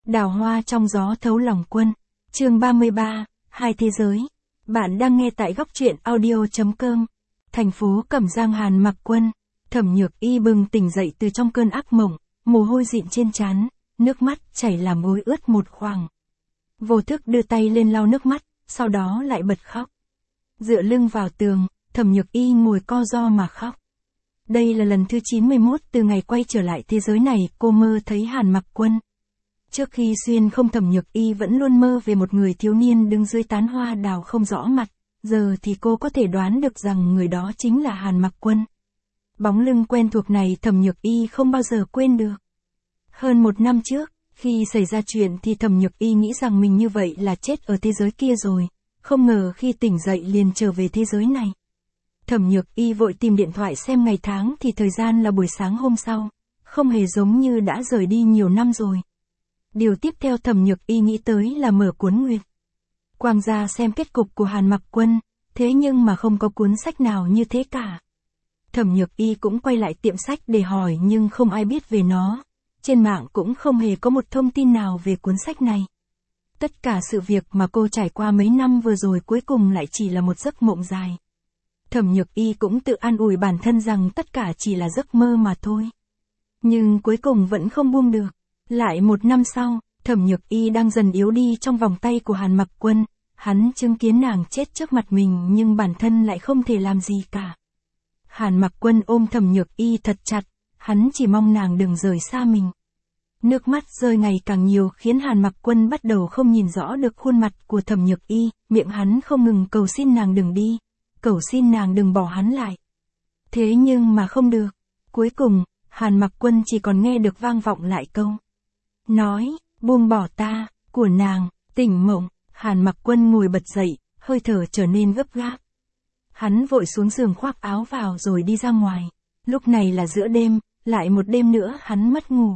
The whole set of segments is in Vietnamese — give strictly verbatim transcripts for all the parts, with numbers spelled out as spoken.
Đào hoa trong gió thấu lòng quân. Chương ba mươi ba, Hai thế giới. Bạn đang nghe tại góc truyện audio chấm com. Thành phố Cẩm Giang. Hàn Mặc Quân. Thẩm Nhược Y bừng tỉnh dậy từ trong cơn ác mộng, mồ hôi dịn trên trán, nước mắt chảy làm gối ướt một khoảng. Vô thức đưa tay lên lau nước mắt, sau đó lại bật khóc. Dựa lưng vào tường, Thẩm Nhược Y ngồi co ro mà khóc. Đây là lần thứ chín mươi mốt từ ngày quay trở lại thế giới này cô mơ thấy Hàn Mặc Quân. Trước khi xuyên không, Thẩm Nhược Y vẫn luôn mơ về một người thiếu niên đứng dưới tán hoa đào không rõ mặt, giờ thì cô có thể đoán được rằng người đó chính là Hàn Mặc Quân. Bóng lưng quen thuộc này Thẩm Nhược Y không bao giờ quên được. Hơn một năm trước, khi xảy ra chuyện thì Thẩm Nhược Y nghĩ rằng mình như vậy là chết ở thế giới kia rồi, không ngờ khi tỉnh dậy liền trở về thế giới này. Thẩm Nhược Y vội tìm điện thoại xem ngày tháng thì thời gian là buổi sáng hôm sau, không hề giống như đã rời đi nhiều năm rồi. Điều tiếp theo Thẩm Nhược Y nghĩ tới là mở cuốn Nguyệt Quang ra xem kết cục của Hàn Mặc Quân, thế nhưng mà không có cuốn sách nào như thế cả. Thẩm Nhược Y cũng quay lại tiệm sách để hỏi nhưng không ai biết về nó, trên mạng cũng không hề có một thông tin nào về cuốn sách này. Tất cả sự việc mà cô trải qua mấy năm vừa rồi cuối cùng lại chỉ là một giấc mộng dài. Thẩm Nhược Y cũng tự an ủi bản thân rằng tất cả chỉ là giấc mơ mà thôi. Nhưng cuối cùng vẫn không buông được. Lại một năm sau, Thẩm Nhược Y đang dần yếu đi trong vòng tay của Hàn Mặc Quân, hắn chứng kiến nàng chết trước mặt mình nhưng bản thân lại không thể làm gì cả. Hàn Mặc Quân ôm Thẩm Nhược Y thật chặt, hắn chỉ mong nàng đừng rời xa mình. Nước mắt rơi ngày càng nhiều khiến Hàn Mặc Quân bắt đầu không nhìn rõ được khuôn mặt của Thẩm Nhược Y, miệng hắn không ngừng cầu xin nàng đừng đi, cầu xin nàng đừng bỏ hắn lại. Thế nhưng mà không được, cuối cùng, Hàn Mặc Quân chỉ còn nghe được vang vọng lại câu nói, buông bỏ ta, của nàng. Tỉnh mộng, Hàn Mặc Quân ngồi bật dậy, hơi thở trở nên gấp gáp. Hắn vội xuống giường khoác áo vào rồi đi ra ngoài. Lúc này là giữa đêm, lại một đêm nữa hắn mất ngủ.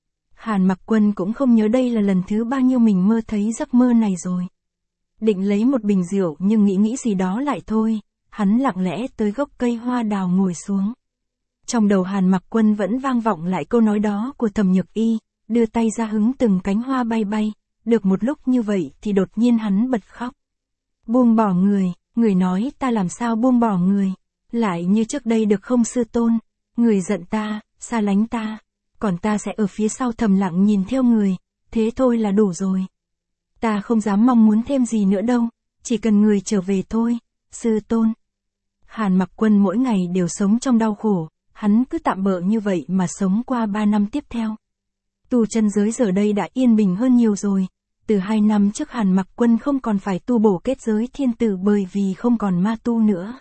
Hàn Mặc Quân cũng không nhớ đây là lần thứ bao nhiêu mình mơ thấy giấc mơ này rồi. Định lấy một bình rượu nhưng nghĩ nghĩ gì đó lại thôi, hắn lặng lẽ tới gốc cây hoa đào ngồi xuống. Trong đầu Hàn Mặc Quân vẫn vang vọng lại câu nói đó của Thẩm Nhược Y, đưa tay ra hứng từng cánh hoa bay bay, được một lúc như vậy thì đột nhiên hắn bật khóc. Buông bỏ người, người nói ta làm sao buông bỏ người, lại như trước đây được không sư tôn, người giận ta, xa lánh ta, còn ta sẽ ở phía sau thầm lặng nhìn theo người, thế thôi là đủ rồi. Ta không dám mong muốn thêm gì nữa đâu, chỉ cần người trở về thôi, sư tôn. Hàn Mặc Quân mỗi ngày đều sống trong đau khổ, hắn cứ tạm bợ như vậy mà sống qua ba năm tiếp theo. Tu chân giới giờ đây đã yên bình hơn nhiều rồi, từ hai năm trước Hàn Mặc Quân không còn phải tu bổ kết giới thiên tử bởi vì không còn ma tu nữa.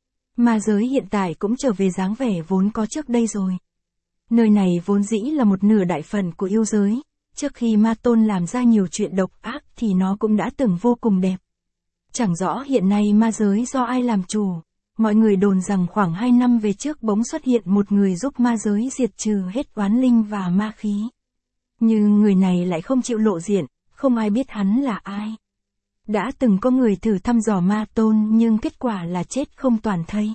Ma giới hiện tại cũng trở về dáng vẻ vốn có trước đây rồi. Nơi này vốn dĩ là một nửa đại phần của yêu giới, trước khi ma tôn làm ra nhiều chuyện độc ác thì nó cũng đã từng vô cùng đẹp. Chẳng rõ hiện nay ma giới do ai làm chủ, mọi người đồn rằng khoảng hai năm về trước bỗng xuất hiện một người giúp ma giới diệt trừ hết oán linh và ma khí. Nhưng người này lại không chịu lộ diện, không ai biết hắn là ai. Đã từng có người thử thăm dò ma tôn nhưng kết quả là chết không toàn thây.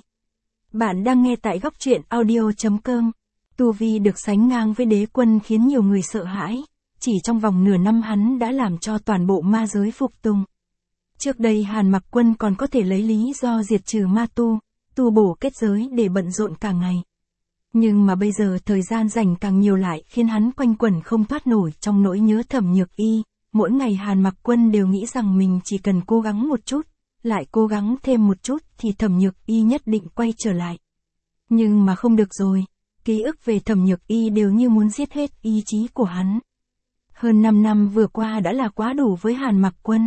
Bạn đang nghe tại góc truyện audio chấm com. Tu vi được sánh ngang với đế quân khiến nhiều người sợ hãi, chỉ trong vòng nửa năm hắn đã làm cho toàn bộ ma giới phục tùng. Trước đây Hàn Mặc Quân còn có thể lấy lý do diệt trừ ma tu, tu bổ kết giới để bận rộn cả ngày. Nhưng mà bây giờ thời gian rảnh càng nhiều lại khiến hắn quanh quẩn không thoát nổi trong nỗi nhớ Thẩm Nhược Y. Mỗi ngày Hàn Mặc Quân đều nghĩ rằng mình chỉ cần cố gắng một chút, lại cố gắng thêm một chút thì Thẩm Nhược Y nhất định quay trở lại. Nhưng mà không được rồi, ký ức về Thẩm Nhược Y đều như muốn giết hết ý chí của hắn. Hơn năm năm vừa qua đã là quá đủ với Hàn Mặc Quân.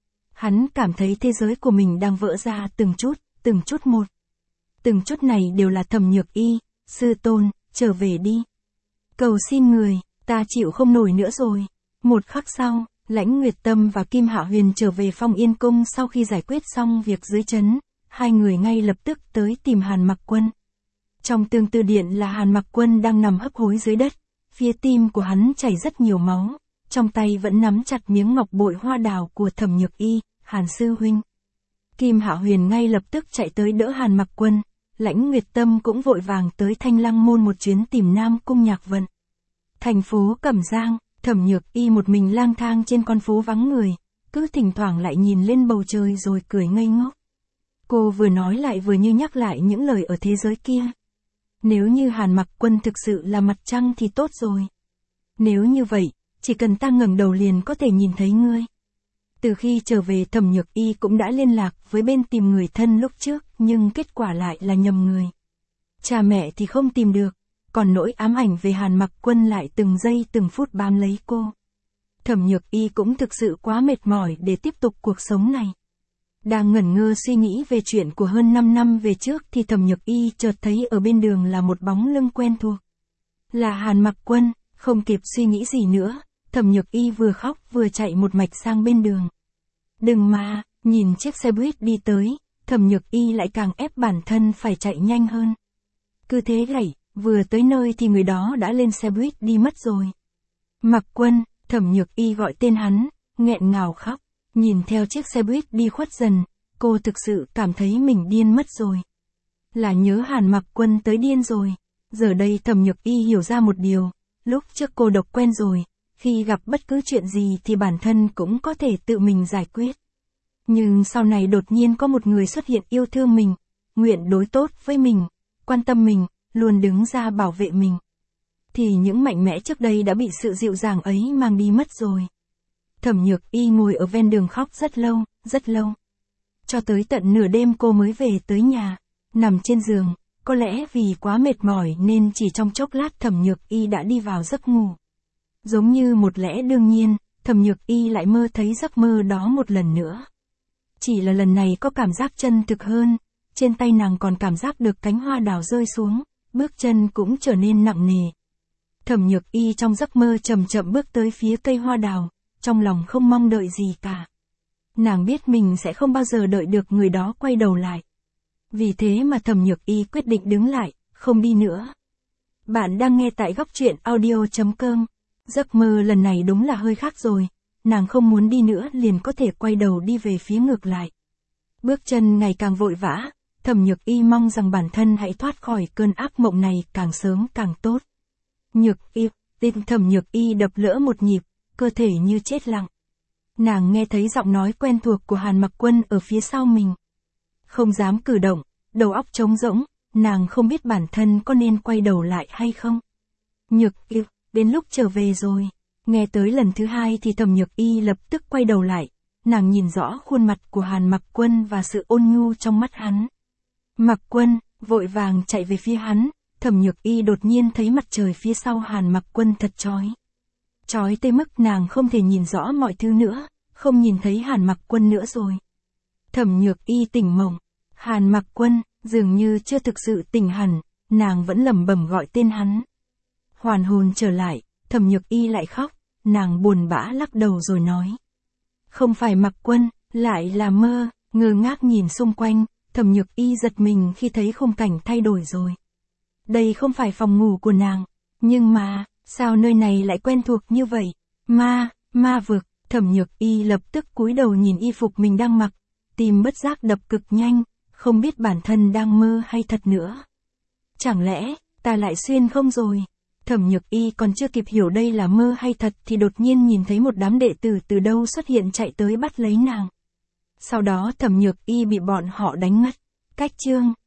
Hắn cảm thấy thế giới của mình đang vỡ ra từng chút, từng chút một. Từng chút này đều là Thẩm Nhược Y, sư tôn, trở về đi. Cầu xin người, ta chịu không nổi nữa rồi. Một khắc sau, Lãnh Nguyệt Tâm và Kim Hạ Huyền trở về Phong Yên Cung sau khi giải quyết xong việc dưới trấn, hai người ngay lập tức tới tìm Hàn Mặc Quân. Trong tương tư điện là Hàn Mặc Quân đang nằm hấp hối dưới đất, phía tim của hắn chảy rất nhiều máu, trong tay vẫn nắm chặt miếng ngọc bội hoa đào của Thẩm Nhược Y, Hàn sư huynh. Kim Hạ Huyền ngay lập tức chạy tới đỡ Hàn Mặc Quân, Lãnh Nguyệt Tâm cũng vội vàng tới Thanh Lăng Môn một chuyến tìm Nam Cung Nhạc Vận. Thành phố Cẩm Giang, Thẩm Nhược Y một mình lang thang trên con phố vắng người, cứ thỉnh thoảng lại nhìn lên bầu trời rồi cười ngây ngốc. Cô vừa nói lại vừa như nhắc lại những lời ở thế giới kia. Nếu như Hàn Mặc Quân thực sự là mặt trăng thì tốt rồi. Nếu như vậy, chỉ cần ta ngẩng đầu liền có thể nhìn thấy ngươi. Từ khi trở về Thẩm Nhược Y cũng đã liên lạc với bên tìm người thân lúc trước, nhưng kết quả lại là nhầm người. Cha mẹ thì không tìm được, còn nỗi ám ảnh về Hàn Mặc Quân lại từng giây từng phút bám lấy cô. Thẩm Nhược Y cũng thực sự quá mệt mỏi để tiếp tục cuộc sống này. Đang ngẩn ngơ suy nghĩ về chuyện của hơn năm năm về trước thì Thẩm Nhược Y chợt thấy ở bên đường là một bóng lưng quen thuộc. Là Hàn Mặc Quân, không kịp suy nghĩ gì nữa, Thẩm Nhược Y vừa khóc vừa chạy một mạch sang bên đường. Đừng mà, nhìn chiếc xe buýt đi tới, Thẩm Nhược Y lại càng ép bản thân phải chạy nhanh hơn. Cứ thế gảy, vừa tới nơi thì người đó đã lên xe buýt đi mất rồi. Mặc Quân, Thẩm Nhược Y gọi tên hắn, nghẹn ngào khóc, nhìn theo chiếc xe buýt đi khuất dần, cô thực sự cảm thấy mình điên mất rồi. Là nhớ Hàn Mặc Quân tới điên rồi. Giờ đây Thẩm Nhược Y hiểu ra một điều, lúc trước cô độc quen rồi, khi gặp bất cứ chuyện gì thì bản thân cũng có thể tự mình giải quyết. Nhưng sau này đột nhiên có một người xuất hiện yêu thương mình, nguyện đối tốt với mình, quan tâm mình, luôn đứng ra bảo vệ mình. Thì những mạnh mẽ trước đây đã bị sự dịu dàng ấy mang đi mất rồi. Thẩm Nhược Y ngồi ở ven đường khóc rất lâu, rất lâu. Cho tới tận nửa đêm cô mới về tới nhà, nằm trên giường, có lẽ vì quá mệt mỏi nên chỉ trong chốc lát Thẩm Nhược Y đã đi vào giấc ngủ. Giống như một lẽ đương nhiên, Thẩm Nhược Y lại mơ thấy giấc mơ đó một lần nữa. Chỉ là lần này có cảm giác chân thực hơn, trên tay nàng còn cảm giác được cánh hoa đào rơi xuống, bước chân cũng trở nên nặng nề. Thẩm Nhược Y trong giấc mơ chậm chậm bước tới phía cây hoa đào, trong lòng không mong đợi gì cả. Nàng biết mình sẽ không bao giờ đợi được người đó quay đầu lại. Vì thế mà Thẩm Nhược Y quyết định đứng lại, không đi nữa. Bạn đang nghe tại góc truyện audio chấm com. Giấc mơ lần này đúng là hơi khác rồi, nàng không muốn đi nữa liền có thể quay đầu đi về phía ngược lại. Bước chân ngày càng vội vã, Thẩm Nhược Y mong rằng bản thân hãy thoát khỏi cơn ác mộng này càng sớm càng tốt. Nhược Y, tim Thẩm Nhược Y đập lỡ một nhịp, cơ thể như chết lặng. Nàng nghe thấy giọng nói quen thuộc của Hàn Mặc Quân ở phía sau mình. Không dám cử động, đầu óc trống rỗng, nàng không biết bản thân có nên quay đầu lại hay không. Nhược Y, đến lúc trở về rồi. Nghe tới lần thứ hai thì Thẩm Nhược Y lập tức quay đầu lại, nàng nhìn rõ khuôn mặt của Hàn Mặc Quân và sự ôn nhu trong mắt hắn. Mặc Quân, vội vàng chạy về phía hắn, Thẩm Nhược Y đột nhiên thấy mặt trời phía sau Hàn Mặc Quân thật chói. Chói tới mức nàng không thể nhìn rõ mọi thứ nữa, không nhìn thấy Hàn Mặc Quân nữa rồi. Thẩm Nhược Y tỉnh mộng, Hàn Mặc Quân, dường như chưa thực sự tỉnh hẳn, nàng vẫn lẩm bẩm gọi tên hắn. Hoàn hồn trở lại, Thẩm Nhược Y lại khóc, nàng buồn bã lắc đầu rồi nói. Không phải Mặc Quân, lại là mơ, ngơ ngác nhìn xung quanh, Thẩm Nhược Y giật mình khi thấy khung cảnh thay đổi rồi. Đây không phải phòng ngủ của nàng, nhưng mà, sao nơi này lại quen thuộc như vậy? Ma, ma vực, Thẩm Nhược Y lập tức cúi đầu nhìn y phục mình đang mặc, tim bất giác đập cực nhanh, không biết bản thân đang mơ hay thật nữa. Chẳng lẽ, ta lại xuyên không rồi? Thẩm Nhược Y còn chưa kịp hiểu đây là mơ hay thật thì đột nhiên nhìn thấy một đám đệ tử từ đâu xuất hiện chạy tới bắt lấy nàng. Sau đó Thẩm Nhược Y bị bọn họ đánh ngất. Cách chương